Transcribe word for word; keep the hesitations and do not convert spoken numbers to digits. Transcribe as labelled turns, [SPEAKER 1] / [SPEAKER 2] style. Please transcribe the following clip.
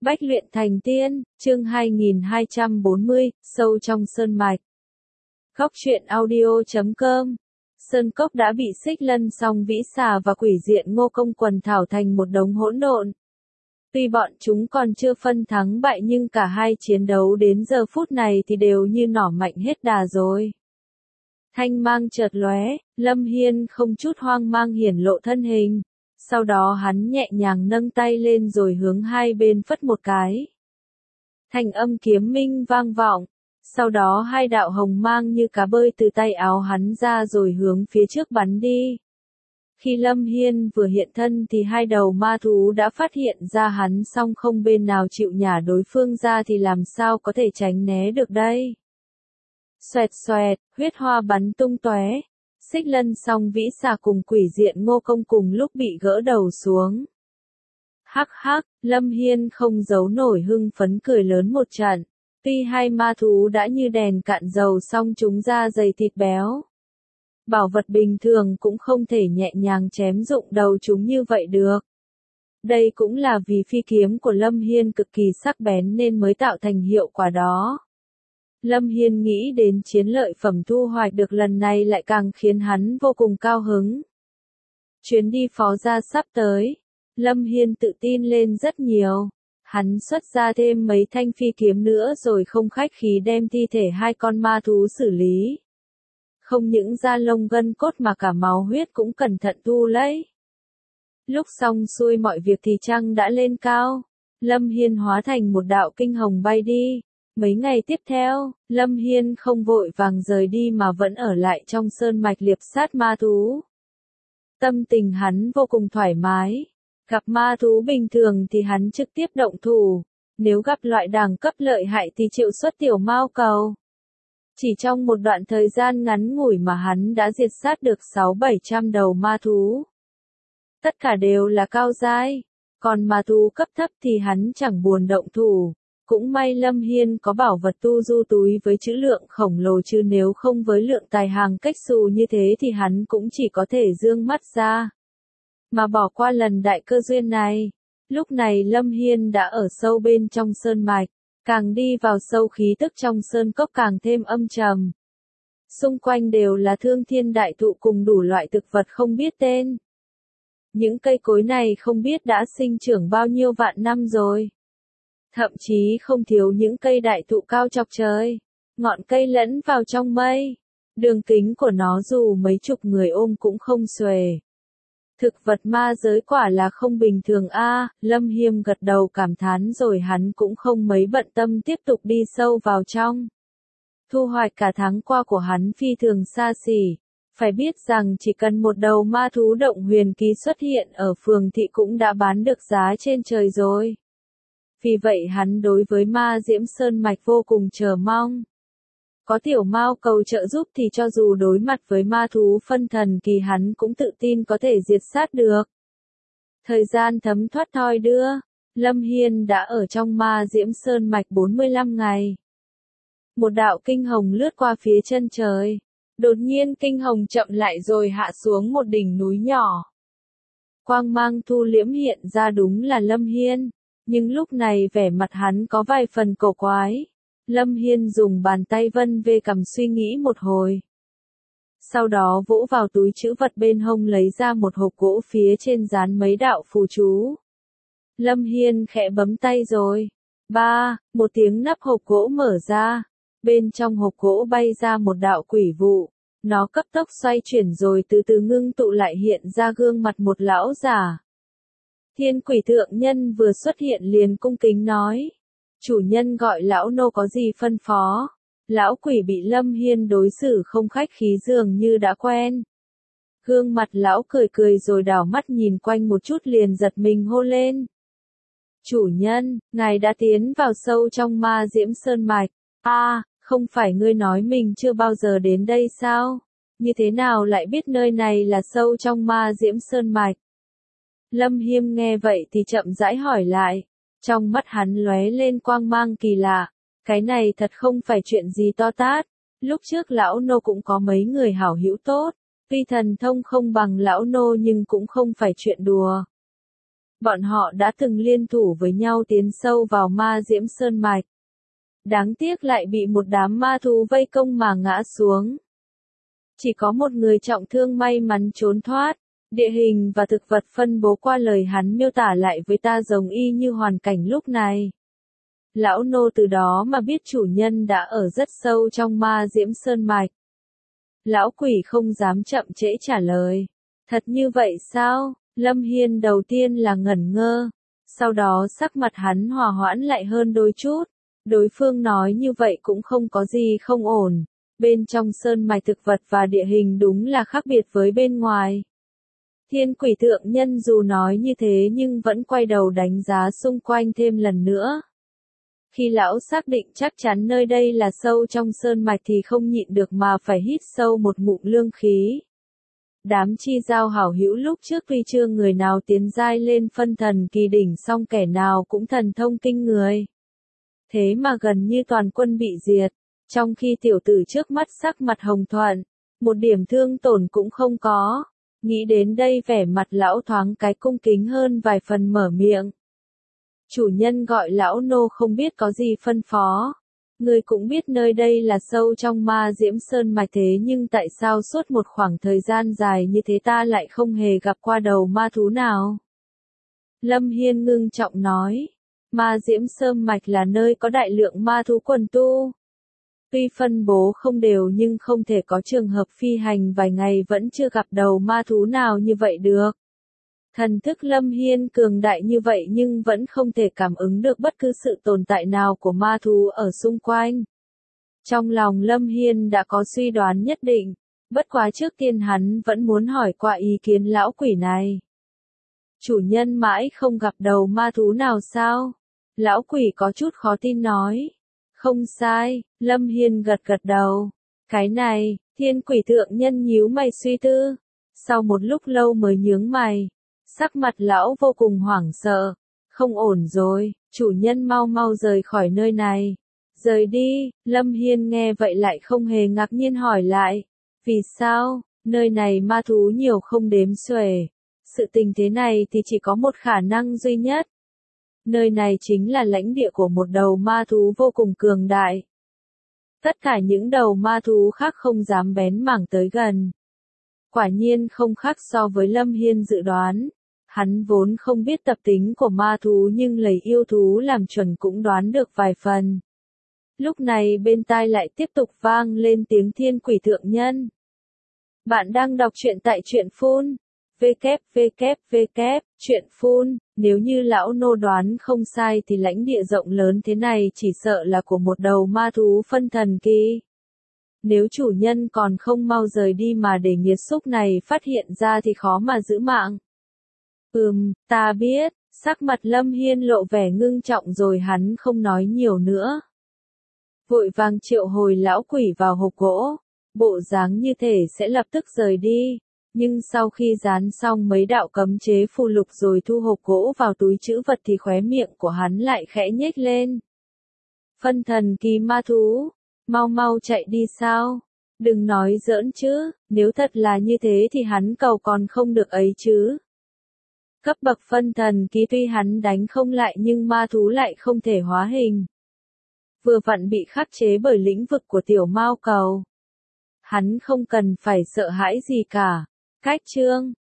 [SPEAKER 1] Bách luyện thành tiên, chương hai nghìn hai trăm bốn mươi, sâu trong sơn mạch. Góc truyện audio chấm com. Sơn cốc đã bị Xích Lân Song Vĩ Xà và Quỷ Diện Ngô Công quần thảo thành một đống hỗn độn. Tuy bọn chúng còn chưa phân thắng bại nhưng cả hai chiến đấu đến giờ phút này thì đều như nỏ mạnh hết đà rồi. Thanh mang chợt lóe, Lâm Hiên không chút hoang mang hiển lộ thân hình. Sau đó hắn nhẹ nhàng nâng tay lên rồi hướng hai bên phất một cái. Thanh âm kiếm minh vang vọng. Sau đó hai đạo hồng mang như cá bơi từ tay áo hắn ra rồi hướng phía trước bắn đi. Khi Lâm Hiên vừa hiện thân thì hai đầu ma thú đã phát hiện ra hắn, song không bên nào chịu nhả đối phương ra thì làm sao có thể tránh né được đây. Xoẹt xoẹt, huyết hoa bắn tung tóe. Xích Lân Song Vĩ Xà cùng Quỷ Diện Ngô Công cùng lúc bị gỡ đầu xuống. Hắc hắc, Lâm Hiên không giấu nổi hưng phấn cười lớn một trận. Tuy hai ma thú đã như đèn cạn dầu song chúng da dày thịt béo. Bảo vật bình thường cũng không thể nhẹ nhàng chém rụng đầu chúng như vậy được. Đây cũng là vì phi kiếm của Lâm Hiên cực kỳ sắc bén nên mới tạo thành hiệu quả đó. Lâm Hiên nghĩ đến chiến lợi phẩm thu hoạch được lần này lại càng khiến hắn vô cùng cao hứng. Chuyến đi phó gia sắp tới, Lâm Hiên tự tin lên rất nhiều. Hắn xuất ra thêm mấy thanh phi kiếm nữa rồi không khách khí đem thi thể hai con ma thú xử lý. Không những da lông gân cốt mà cả máu huyết cũng cẩn thận thu lấy. Lúc xong xuôi mọi việc thì trăng đã lên cao. Lâm Hiên hóa thành một đạo kinh hồng bay đi. Mấy ngày tiếp theo, Lâm Hiên không vội vàng rời đi mà vẫn ở lại trong sơn mạch liệp sát ma thú. Tâm tình hắn vô cùng thoải mái. Gặp ma thú bình thường thì hắn trực tiếp động thủ. Nếu gặp loại đẳng cấp lợi hại thì chịu xuất tiểu mao cầu. Chỉ trong một đoạn thời gian ngắn ngủi mà hắn đã diệt sát được sáu bảy trăm đầu ma thú. Tất cả đều là cao giai. Còn ma thú cấp thấp thì hắn chẳng buồn động thủ. Cũng may Lâm Hiên có bảo vật tu du túi với trữ lượng khổng lồ, chứ nếu không với lượng tài hàng cách xù như thế thì hắn cũng chỉ có thể dương mắt ra. Mà bỏ qua lần đại cơ duyên này. Lúc này Lâm Hiên đã ở sâu bên trong sơn mạch. Càng đi vào sâu khí tức trong sơn cốc càng thêm âm trầm. Xung quanh đều là thương thiên đại thụ cùng đủ loại thực vật không biết tên. Những cây cối này không biết đã sinh trưởng bao nhiêu vạn năm rồi. Thậm chí không thiếu những cây đại thụ cao chọc trời. Ngọn cây lẫn vào trong mây. Đường kính của nó dù mấy chục người ôm cũng không xuề. Thực vật ma giới quả là không bình thường a. À, Lâm Hiên gật đầu cảm thán rồi hắn cũng không mấy bận tâm tiếp tục đi sâu vào trong. Thu hoạch cả tháng qua của hắn phi thường xa xỉ. Phải biết rằng chỉ cần một đầu ma thú động huyền ký xuất hiện ở phường thị cũng đã bán được giá trên trời rồi. Vì vậy hắn đối với ma diễm sơn mạch vô cùng chờ mong. Có tiểu mao cầu trợ giúp thì cho dù đối mặt với ma thú phân thần kỳ hắn cũng tự tin có thể diệt sát được. Thời gian thấm thoát thoi đưa, Lâm Hiên đã ở trong ma diễm sơn mạch bốn mươi lăm ngày. Một đạo kinh hồng lướt qua phía chân trời. Đột nhiên kinh hồng chậm lại rồi hạ xuống một đỉnh núi nhỏ. Quang mang thu liễm hiện ra đúng là Lâm Hiên. Nhưng lúc này vẻ mặt hắn có vài phần cổ quái. Lâm Hiên dùng bàn tay vân về cằm suy nghĩ một hồi. Sau đó vỗ vào túi trữ vật bên hông lấy ra một hộp gỗ phía trên dán mấy đạo phù chú. Lâm Hiên khẽ bấm tay rồi. Ba, một tiếng nắp hộp gỗ mở ra. Bên trong hộp gỗ bay ra một đạo quỷ vụ. Nó cấp tốc xoay chuyển rồi từ từ ngưng tụ lại hiện ra gương mặt một lão giả. Thiên quỷ thượng nhân vừa xuất hiện liền cung kính nói. Chủ nhân gọi lão nô có gì phân phó. Lão quỷ bị Lâm Hiên đối xử không khách khí dường như đã quen. Gương mặt lão cười cười rồi đảo mắt nhìn quanh một chút liền giật mình hô lên. Chủ nhân, ngài đã tiến vào sâu trong ma diễm sơn mạch. A, à, không phải ngươi nói mình chưa bao giờ đến đây sao? Như thế nào lại biết nơi này là sâu trong ma diễm sơn mạch? Lâm Hiên nghe vậy thì chậm rãi hỏi lại. Trong mắt hắn lóe lên quang mang kỳ lạ. Cái này thật không phải chuyện gì to tát. Lúc trước lão nô cũng có mấy người hảo hữu tốt. Tuy thần thông không bằng lão nô nhưng cũng không phải chuyện đùa. Bọn họ đã từng liên thủ với nhau tiến sâu vào ma diễm sơn mạch. Đáng tiếc lại bị một đám ma thú vây công mà ngã xuống. Chỉ có một người trọng thương may mắn trốn thoát. Địa hình và thực vật phân bố qua lời hắn miêu tả lại với ta giống y như hoàn cảnh lúc này. Lão nô từ đó mà biết chủ nhân đã ở rất sâu trong ma diễm sơn mạch. Lão quỷ không dám chậm trễ trả lời. Thật như vậy sao? Lâm Hiên đầu tiên là ngẩn ngơ. Sau đó sắc mặt hắn hòa hoãn lại hơn đôi chút. Đối phương nói như vậy cũng không có gì không ổn. Bên trong sơn mạch thực vật và địa hình đúng là khác biệt với bên ngoài. Thiên quỷ tượng nhân dù nói như thế nhưng vẫn quay đầu đánh giá xung quanh thêm lần nữa. Khi lão xác định chắc chắn nơi đây là sâu trong sơn mạch thì không nhịn được mà phải hít sâu một ngụm lương khí. Đám chi giao hảo hữu lúc trước tuy chưa người nào tiến giai lên phân thần kỳ đỉnh song kẻ nào cũng thần thông kinh người. Thế mà gần như toàn quân bị diệt, trong khi tiểu tử trước mắt sắc mặt hồng thuận, một điểm thương tổn cũng không có. Nghĩ đến đây vẻ mặt lão thoáng cái cung kính hơn vài phần mở miệng. Chủ nhân gọi lão nô không biết có gì phân phó. Người cũng biết nơi đây là sâu trong ma diễm sơn mạch thế nhưng tại sao suốt một khoảng thời gian dài như thế ta lại không hề gặp qua đầu ma thú nào? Lâm Hiên ngưng trọng nói. Ma diễm sơn mạch là nơi có đại lượng ma thú quần tu. Tuy phân bố không đều nhưng không thể có trường hợp phi hành vài ngày vẫn chưa gặp đầu ma thú nào như vậy được. Thần thức Lâm Hiên cường đại như vậy nhưng vẫn không thể cảm ứng được bất cứ sự tồn tại nào của ma thú ở xung quanh. Trong lòng Lâm Hiên đã có suy đoán nhất định, bất quá trước tiên hắn vẫn muốn hỏi qua ý kiến lão quỷ này. Chủ nhân mãi không gặp đầu ma thú nào sao? Lão quỷ có chút khó tin nói. Không sai, Lâm Hiên gật gật đầu. Cái này, thiên quỷ tượng nhân nhíu mày suy tư. Sau một lúc lâu mới nhướng mày. Sắc mặt lão vô cùng hoảng sợ. Không ổn rồi, chủ nhân mau mau rời khỏi nơi này. Rời đi, Lâm Hiên nghe vậy lại không hề ngạc nhiên hỏi lại. Vì sao, nơi này ma thú nhiều không đếm xuể. Sự tình thế này thì chỉ có một khả năng duy nhất. Nơi này chính là lãnh địa của một đầu ma thú vô cùng cường đại. Tất cả những đầu ma thú khác không dám bén mảng tới gần. Quả nhiên không khác so với Lâm Hiên dự đoán. Hắn vốn không biết tập tính của ma thú nhưng lấy yêu thú làm chuẩn cũng đoán được vài phần. Lúc này bên tai lại tiếp tục vang lên tiếng thiên quỷ thượng nhân. Bạn đang đọc truyện tại truyện phun. www, truyện phun, nếu như lão nô đoán không sai thì lãnh địa rộng lớn thế này chỉ sợ là của một đầu ma thú phân thần kỳ. Nếu chủ nhân còn không mau rời đi mà để nghiệt xúc này phát hiện ra thì khó mà giữ mạng. Ừm, ta biết, sắc mặt Lâm Hiên lộ vẻ ngưng trọng rồi hắn không nói nhiều nữa. Vội vàng triệu hồi lão quỷ vào hộp gỗ, bộ dáng như thể sẽ lập tức rời đi. Nhưng sau khi dán xong mấy đạo cấm chế phù lục rồi thu hộp gỗ vào túi trữ vật thì khóe miệng của hắn lại khẽ nhếch lên. Phân thần kỳ ma thú, mau mau chạy đi sao? Đừng nói giỡn chứ, nếu thật là như thế thì hắn cầu còn không được ấy chứ. Cấp bậc phân thần kỳ tuy hắn đánh không lại nhưng ma thú lại không thể hóa hình. Vừa vặn bị khắc chế bởi lĩnh vực của tiểu mao cầu. Hắn không cần phải sợ hãi gì cả. Cách chương